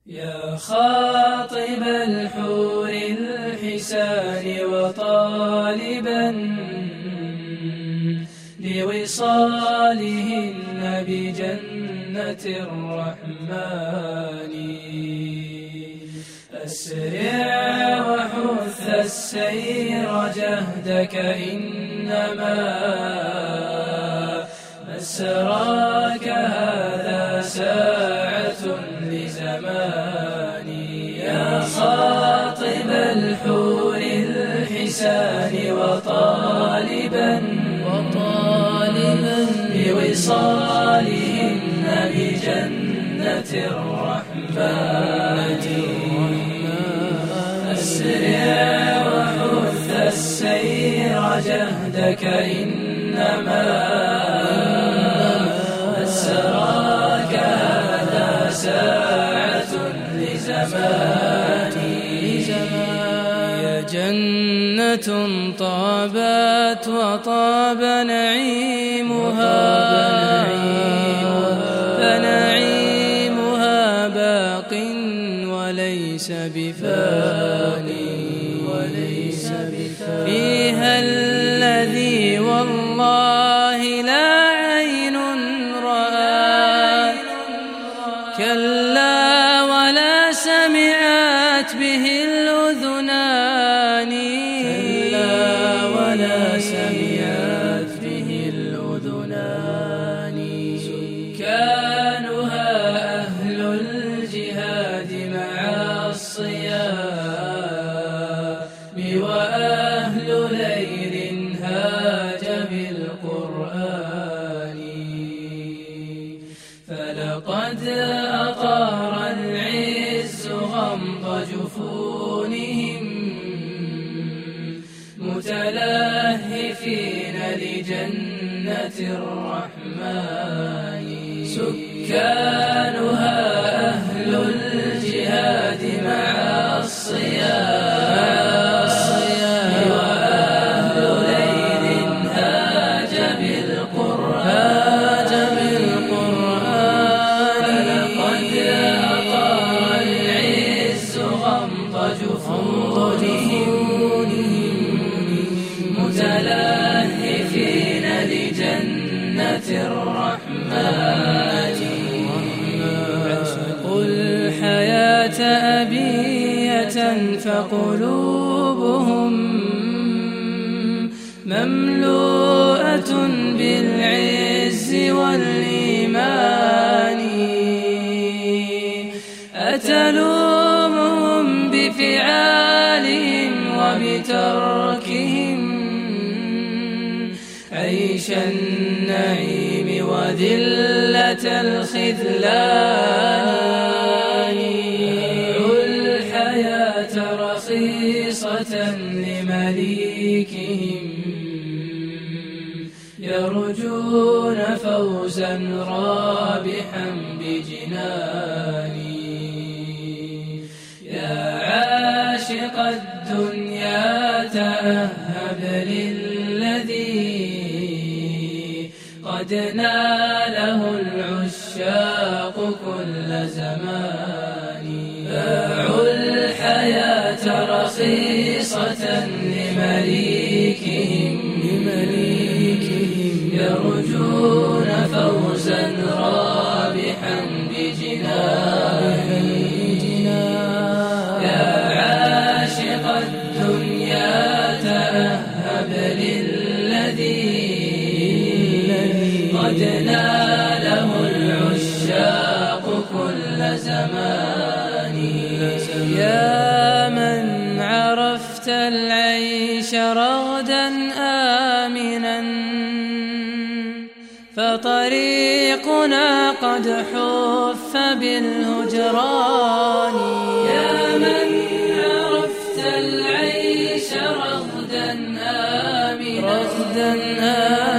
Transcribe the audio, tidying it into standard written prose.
يا خاطب الحور الحسان وطالبا لوصالهن بجنة الرحمن، أسرع وحث السير جهدك إنما مسراك هذا ساعة لزمان. يا خاطب الحور الحسان وطالبا بوصالهن بجنة الرحمن، أسرع وحث السير جهدك إنما مسراك هذا ساعة لزمان. يا جنة طابت وطاب نعيمها، فنعيمها باق وليس بفاني، فيها الذي والله لا عين رأت كلا ولا سمعت به الأذنان، سكانها أهل الجهاد مع الصيام، وأهل ليل هاج بالقرآن، فلقد أطار العز غمض جفونهم متلهفين لجنة الرحمن. سكانها أهل الجهاد مع الصيام، وأهل ليل هاج بالقرآن، فلقد أطار العز غمض جفونهم متلهفين لجنة الرحمن. عشقوا الحياة أبية فقلوبهم مملوءة بالعز والإيمان، أتلومهم بفعالهم وبتركهم عيش النعيم وذلة الخذلان. باعوا الحياة رخيصة لمليكهم يرجون فوزا رابحا بجنان. يا عاشق الدنيا تأهب للذي قد ناله العشاق كل زمان. باعوا الحياة رخيصة لمليكهم يرجون فوزا رابحا بجنان. يا عاشق الدنيا تأهب للذي قد ناله العشاق كل زمان. يا من عرفت العيش رغدا آمنا فطريقنا قد حف بالهجران. يا من عرفت العيش رغدا آمنا